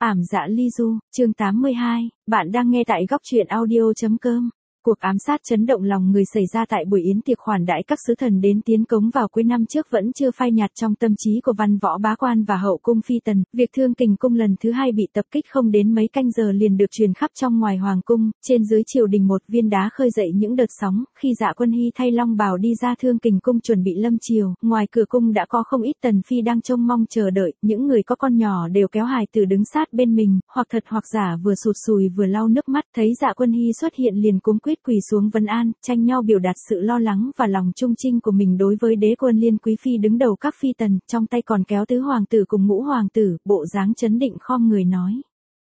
Ảm dạ ly du, chương 82, bạn đang nghe tại góc truyện audio.com. Cuộc ám sát chấn động lòng người xảy ra tại buổi yến tiệc khoản đãi các sứ thần đến tiến cống vào cuối năm trước vẫn chưa phai nhạt trong tâm trí của văn võ bá quan và hậu cung phi tần. Việc Thương Kình cung lần thứ hai bị tập kích không đến mấy canh giờ liền được truyền khắp trong ngoài hoàng cung, trên dưới triều đình một viên đá khơi dậy những đợt sóng. Khi Dạ Quân Hy thay long bào đi ra Thương Kình cung chuẩn bị lâm triều, ngoài cửa cung đã có không ít tần phi đang trông mong chờ đợi. Những người có con nhỏ đều kéo hài tử đứng sát bên mình, hoặc thật hoặc giả vừa sụt sùi vừa lau nước mắt. Thấy Dạ Quân Hy xuất hiện liền cúm quýt quỳ xuống vấn an, tranh nhau biểu đạt sự lo lắng và lòng trung trinh của mình đối với đế quân Liên Quý phi đứng đầu các phi tần, trong tay còn kéo tứ hoàng tử cùng ngũ hoàng tử, bộ dáng chấn định khom người nói: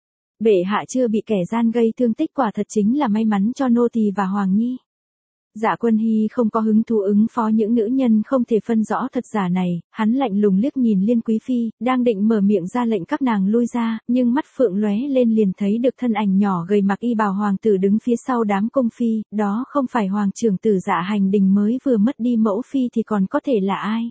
bệ hạ chưa bị kẻ gian gây thương tích, quả thật chính là may mắn cho nô tỳ và hoàng nhi. Dạ Quân Hy không có hứng thú ứng phó những nữ nhân không thể phân rõ thật giả này, hắn lạnh lùng liếc nhìn Liên Quý phi, đang định mở miệng ra lệnh các nàng lui ra, nhưng mắt phượng lóe lên liền thấy được thân ảnh nhỏ gầy mặc y bào hoàng tử đứng phía sau đám cung phi, đó không phải hoàng trưởng tử Dạ Hành Đình mới vừa mất đi mẫu phi thì còn có thể là ai?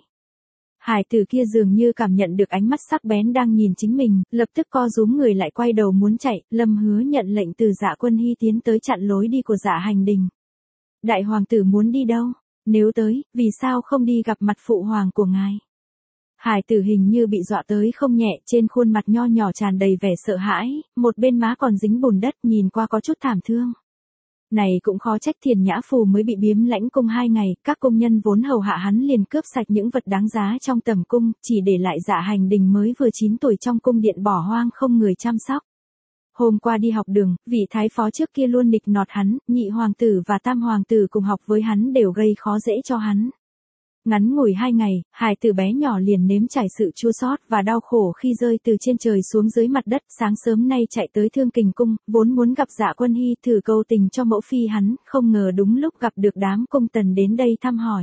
Hải tử kia dường như cảm nhận được ánh mắt sắc bén đang nhìn chính mình, lập tức co rúm người lại quay đầu muốn chạy. Lâm Hứa nhận lệnh từ Dạ Quân Hy tiến tới chặn lối đi của Dạ Hành Đình. Đại hoàng tử muốn đi đâu? Nếu tới, vì sao không đi gặp mặt phụ hoàng của ngài? Hải tử hình như bị dọa tới không nhẹ, trên khuôn mặt nho nhỏ tràn đầy vẻ sợ hãi, một bên má còn dính bùn đất, nhìn qua có chút thảm thương. Này cũng khó trách Thiền Nhã Phù mới bị biếm lãnh cung 2 ngày, các công nhân vốn hầu hạ hắn liền cướp sạch những vật đáng giá trong tầm cung, chỉ để lại Dạ Hành Đình mới vừa 9 tuổi trong cung điện bỏ hoang không người chăm sóc. Hôm qua đi học đường, vị thái phó trước kia luôn nịnh nọt hắn, nhị hoàng tử và tam hoàng tử cùng học với hắn đều gây khó dễ cho hắn. Ngắn ngủi 2 ngày, hài tử bé nhỏ liền nếm trải sự chua xót và đau khổ khi rơi từ trên trời xuống dưới mặt đất. Sáng sớm nay chạy tới Thương Kình cung, vốn muốn gặp Dạ Quân Hy thử câu tình cho mẫu phi hắn, không ngờ đúng lúc gặp được đám cung tần đến đây thăm hỏi.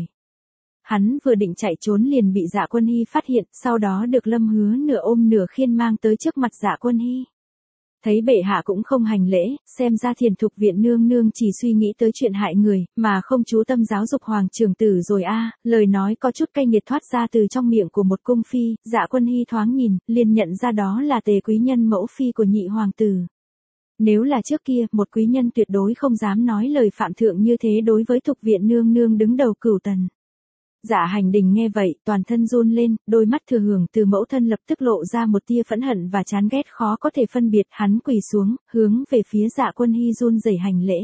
Hắn vừa định chạy trốn liền bị Dạ Quân Hy phát hiện, sau đó được Lâm Hứa nửa ôm nửa khiêng mang tới trước mặt Dạ Quân Hy. Thấy bệ hạ cũng không hành lễ, xem ra Thiền Thục viện nương nương chỉ suy nghĩ tới chuyện hại người, mà không chú tâm giáo dục hoàng trưởng tử rồi a. Lời nói có chút cay nghiệt thoát ra từ trong miệng của một cung phi. Dạ Quân Hy thoáng nhìn, liền nhận ra đó là Tề quý nhân mẫu phi của nhị hoàng tử. Nếu là trước kia, một quý nhân tuyệt đối không dám nói lời phạm thượng như thế đối với Thục viện nương nương đứng đầu Cửu Tần. Dạ Hành Đình nghe vậy, toàn thân run lên, đôi mắt thừa hưởng từ mẫu thân lập tức lộ ra một tia phẫn hận và chán ghét khó có thể phân biệt. Hắn quỳ xuống, hướng về phía Dạ Quân Hy run rẩy hành lễ.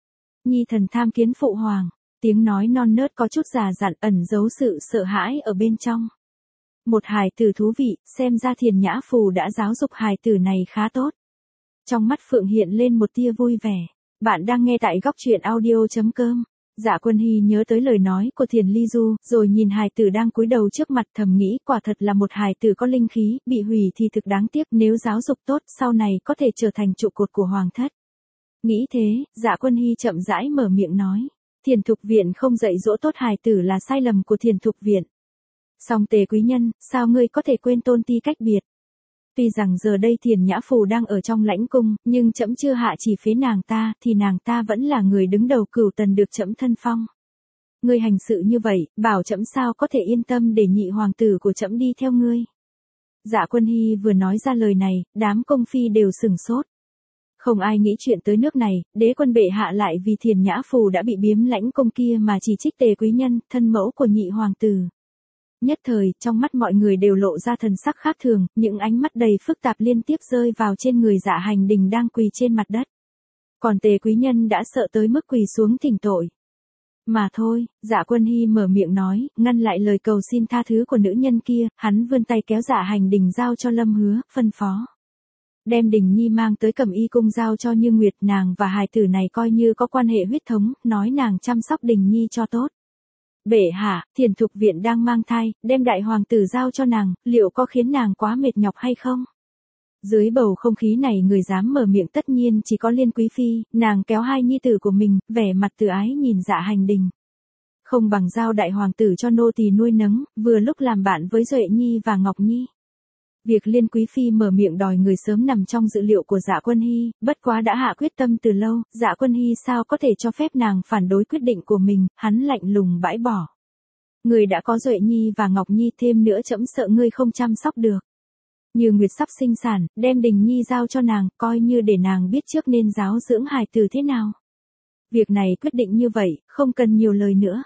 Nhi thần tham kiến phụ hoàng. Tiếng nói non nớt có chút già dặn, ẩn giấu sự sợ hãi ở bên trong. Một hài tử thú vị, xem ra Thiền Nhã Phù đã giáo dục hài tử này khá tốt. Trong mắt Phượng hiện lên một tia vui vẻ. Bạn đang nghe tại góc truyện audio.com. Dạ Quân Hy nhớ tới lời nói của Thiền Ly Du, rồi nhìn hài tử đang cúi đầu trước mặt thầm nghĩ quả thật là một hài tử có linh khí, bị hủy thì thực đáng tiếc, nếu giáo dục tốt sau này có thể trở thành trụ cột của hoàng thất. Nghĩ thế, Dạ Quân Hy chậm rãi mở miệng nói, Thiền Thục viện không dạy dỗ tốt hài tử là sai lầm của Thiền Thục viện. Song Tề quý nhân, sao ngươi có thể quên tôn ti cách biệt? Tuy rằng giờ đây Thiền Nhã Phù đang ở trong lãnh cung, nhưng trẫm chưa hạ chỉ phế nàng ta, thì nàng ta vẫn là người đứng đầu Cửu Tần được trẫm thân phong. Ngươi hành sự như vậy, bảo trẫm sao có thể yên tâm để nhị hoàng tử của trẫm đi theo ngươi. Dạ Quân Hy vừa nói ra lời này, đám cung phi đều sửng sốt. Không ai nghĩ chuyện tới nước này, đế quân bệ hạ lại vì Thiền Nhã Phù đã bị biếm lãnh cung kia mà chỉ trích Tề quý nhân, thân mẫu của nhị hoàng tử. Nhất thời, trong mắt mọi người đều lộ ra thần sắc khác thường, những ánh mắt đầy phức tạp liên tiếp rơi vào trên người Dạ Hành Đình đang quỳ trên mặt đất. Còn Tề quý nhân đã sợ tới mức quỳ xuống thỉnh tội. Mà thôi, Dạ Quân Hy mở miệng nói, ngăn lại lời cầu xin tha thứ của nữ nhân kia, hắn vươn tay kéo Dạ Hành Đình giao cho Lâm Hứa, phân phó. Đem Đình Nhi mang tới Cẩm Y cung giao cho Như Nguyệt, nàng và hài tử này coi như có quan hệ huyết thống, nói nàng chăm sóc Đình Nhi cho tốt. Bệ hạ, Thiền Thục viện đang mang thai, đem đại hoàng tử giao cho nàng, liệu có khiến nàng quá mệt nhọc hay không? Dưới bầu không khí này người dám mở miệng tất nhiên chỉ có Liên Quý phi, nàng kéo hai nhi tử của mình, vẻ mặt từ ái nhìn Dạ Hành Đình. Không bằng giao đại hoàng tử cho nô tỳ nuôi nấng, vừa lúc làm bạn với Duệ Nhi và Ngọc Nhi. Việc Liên Quý phi mở miệng đòi người sớm nằm trong dự liệu của Dạ Quân Hy, bất quá đã hạ quyết tâm từ lâu, Dạ Quân Hy sao có thể cho phép nàng phản đối quyết định của mình, hắn lạnh lùng bãi bỏ. Người đã có Duệ Nhi và Ngọc Nhi, thêm nữa trẫm sợ ngươi không chăm sóc được. Như Nguyệt sắp sinh sản, đem Đình Nhi giao cho nàng, coi như để nàng biết trước nên giáo dưỡng hài tử thế nào. Việc này quyết định như vậy, không cần nhiều lời nữa.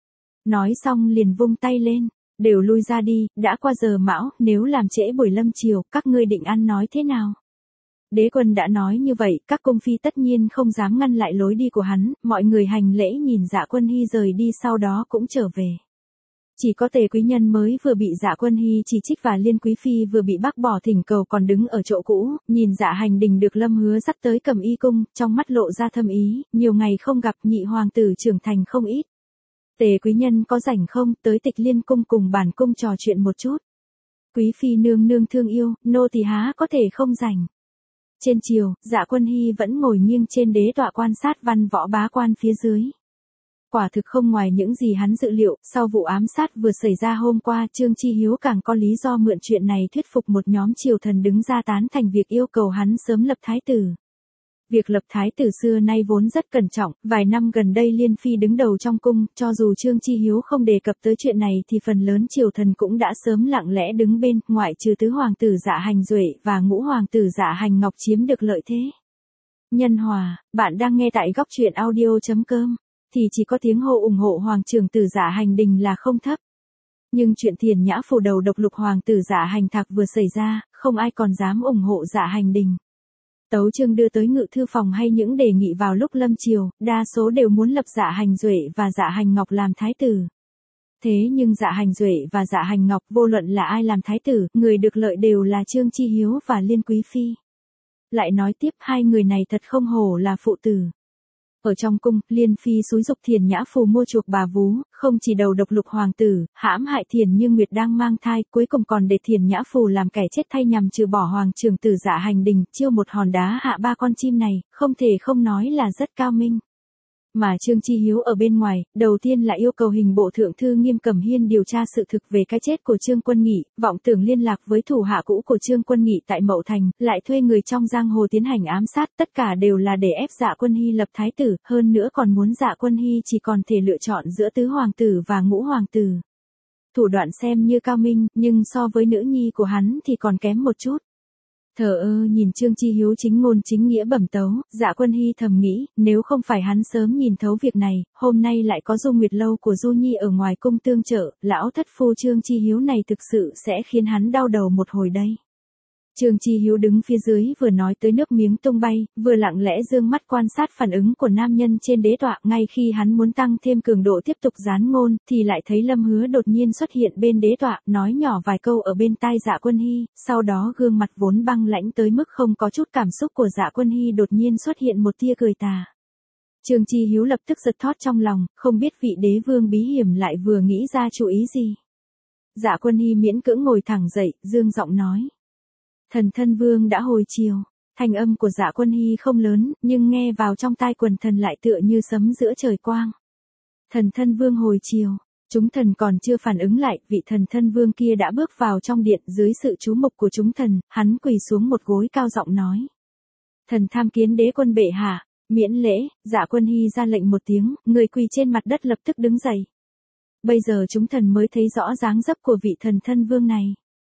Nói xong liền vung tay lên, đều lui ra đi, đã qua giờ mão, nếu làm trễ buổi lâm chiều, các ngươi định ăn nói thế nào? Đế quân đã nói như vậy, các cung phi tất nhiên không dám ngăn lại lối đi của hắn, mọi người hành lễ nhìn Dạ Quân Hy rời đi sau đó cũng trở về. Chỉ có Tề quý nhân mới vừa bị Dạ Quân Hy chỉ trích và Liên quý phi vừa bị bác bỏ thỉnh cầu còn đứng ở chỗ cũ, nhìn Dạ Hành Đình được Lâm Hứa dắt tới Cẩm Y cung, trong mắt lộ ra thâm ý, nhiều ngày không gặp nhị hoàng tử trưởng thành không ít. Tề quý nhân có rảnh không, tới Tịch Liên cung cùng bản cung trò chuyện một chút. Quý phi nương nương thương yêu, nô tỳ há có thể không rảnh. Trên chiều, Dạ Quân Hy vẫn ngồi nghiêng trên đế tọa quan sát văn võ bá quan phía dưới. Quả thực không ngoài những gì hắn dự liệu, sau vụ ám sát vừa xảy ra hôm qua, Trương Chi Hiếu càng có lý do mượn chuyện này thuyết phục một nhóm triều thần đứng ra tán thành việc yêu cầu hắn sớm lập thái tử. Việc lập thái tử xưa nay vốn rất cẩn trọng, vài năm gần đây Liên Phi đứng đầu trong cung, cho dù Trương Chi Hiếu không đề cập tới chuyện này thì phần lớn triều thần cũng đã sớm lặng lẽ đứng bên, ngoại trừ tứ hoàng tử Dạ Hành Duệ và ngũ hoàng tử Dạ Hành Ngọc chiếm được lợi thế. Nhân hòa, bạn đang nghe tại góc truyện audio.com, thì chỉ có tiếng hô ủng hộ hoàng trưởng tử Dạ Hành Đình là không thấp. Nhưng chuyện Thiền Nhã phủ đầu độc lục hoàng tử Dạ Hành Thạc vừa xảy ra, không ai còn dám ủng hộ Dạ Hành Đình. Tấu chương đưa tới ngự thư phòng hay những đề nghị vào lúc lâm chiều, đa số đều muốn lập Dạ Hành Duệ và Dạ Hành Ngọc làm thái tử. Thế nhưng Dạ Hành Duệ và Dạ Hành Ngọc vô luận là ai làm thái tử, người được lợi đều là Trương Chi Hiếu và Liên Quý Phi. Lại nói tiếp hai người này thật không hổ là phụ tử. Ở trong cung, Liên Phi xúi giục Thiền Nhã phù mua chuộc bà vú, không chỉ đầu độc lục hoàng tử, hãm hại Thiền Như Nguyệt đang mang thai, cuối cùng còn để Thiền Nhã phù làm kẻ chết thay nhằm trừ bỏ hoàng trưởng tử Dạ Hành Đình, chiêu một hòn đá hạ ba con chim này, không thể không nói là rất cao minh. Mà Trương Chi Hiếu ở bên ngoài, đầu tiên là yêu cầu hình bộ thượng thư Nghiêm Cẩm Hiên điều tra sự thực về cái chết của Trương Quân Nghị, vọng tưởng liên lạc với thủ hạ cũ của Trương Quân Nghị tại Mậu Thành, lại thuê người trong giang hồ tiến hành ám sát, tất cả đều là để ép Dạ Quân Hy lập thái tử, hơn nữa còn muốn Dạ Quân Hy chỉ còn thể lựa chọn giữa tứ hoàng tử và ngũ hoàng tử. Thủ đoạn xem như cao minh, nhưng so với nữ nhi của hắn thì còn kém một chút. Thờ ơ nhìn Trương Chi Hiếu chính ngôn chính nghĩa bẩm tấu, Dạ Quân Hy thầm nghĩ, nếu không phải hắn sớm nhìn thấu việc này, hôm nay lại có Du Nguyệt lâu của Du Nhi ở ngoài cung tương trợ, lão thất phu Trương Chi Hiếu này thực sự sẽ khiến hắn đau đầu một hồi đây. Trương Chi Hiếu đứng phía dưới vừa nói tới nước miếng tung bay, vừa lặng lẽ dương mắt quan sát phản ứng của nam nhân trên đế tọa, ngay khi hắn muốn tăng thêm cường độ tiếp tục gián ngôn, thì lại thấy Lâm Hứa đột nhiên xuất hiện bên đế tọa, nói nhỏ vài câu ở bên tai Dạ Quân Hy, sau đó gương mặt vốn băng lãnh tới mức không có chút cảm xúc của Dạ Quân Hy đột nhiên xuất hiện một tia cười tà. Trương Chi Hiếu lập tức giật thót trong lòng, không biết vị đế vương bí hiểm lại vừa nghĩ ra chủ ý gì. Dạ Quân Hy miễn cưỡng ngồi thẳng dậy, dương giọng nói. Thần thân vương đã hồi chiều. Thanh âm của Dạ Quân Hy không lớn, nhưng nghe vào trong tai quần thần lại tựa như sấm giữa trời quang. Thần thân vương hồi chiều. Chúng thần còn chưa phản ứng lại, vị thần thân vương kia đã bước vào trong điện dưới sự chú mục của chúng thần, hắn quỳ xuống một gối cao giọng nói. Thần tham kiến đế quân bệ hạ, miễn lễ. Dạ Quân Hy ra lệnh một tiếng, người quỳ trên mặt đất lập tức đứng dậy. Bây giờ chúng thần mới thấy rõ dáng dấp của vị thần thân vương này.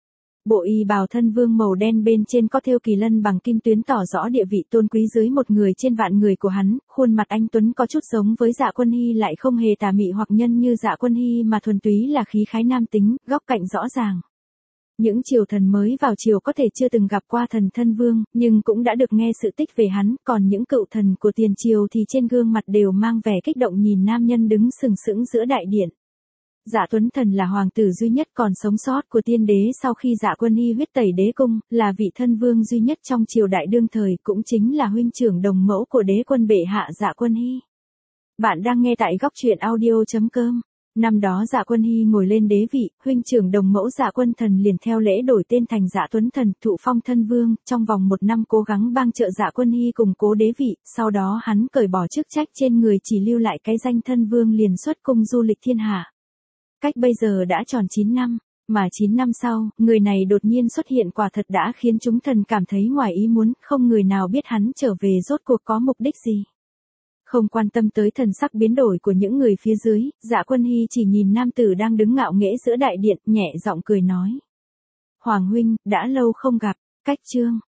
Bộ y bào thân vương màu đen bên trên có thêu kỳ lân bằng kim tuyến tỏ rõ địa vị tôn quý dưới một người trên vạn người của hắn, khuôn mặt anh tuấn có chút giống với Dạ Quân Hy lại không hề tà mị hoặc nhân như Dạ Quân Hy mà thuần túy là khí khái nam tính, góc cạnh rõ ràng. Những triều thần mới vào triều có thể chưa từng gặp qua thần thân vương, nhưng cũng đã được nghe sự tích về hắn, còn những cựu thần của tiền triều thì trên gương mặt đều mang vẻ kích động nhìn nam nhân đứng sừng sững giữa đại điện. Dạ Tuấn Thần là hoàng tử duy nhất còn sống sót của tiên đế sau khi Dạ Quân Hy huyết tẩy đế cung, là vị thân vương duy nhất trong triều đại đương thời, cũng chính là huynh trưởng đồng mẫu của đế quân bệ hạ Dạ Quân Hy. Bạn đang nghe tại góc truyện audio.com. Năm đó Dạ Quân Hy ngồi lên đế vị, huynh trưởng đồng mẫu Dạ Quân Thần liền theo lễ đổi tên thành Dạ Tuấn Thần, thụ phong thân vương, trong vòng một năm cố gắng bang trợ Dạ Quân Hy củng cố đế vị, sau đó hắn cởi bỏ chức trách trên người chỉ lưu lại cái danh thân vương liền xuất cung du lịch thiên hạ. Cách bây giờ đã tròn 9 năm, mà 9 năm sau, người này đột nhiên xuất hiện quả thật đã khiến chúng thần cảm thấy ngoài ý muốn, không người nào biết hắn trở về rốt cuộc có mục đích gì. Không quan tâm tới thần sắc biến đổi của những người phía dưới, Dạ Quân Hy chỉ nhìn nam tử đang đứng ngạo nghễ giữa đại điện, nhẹ giọng cười nói. Hoàng huynh, đã lâu không gặp, cách chương.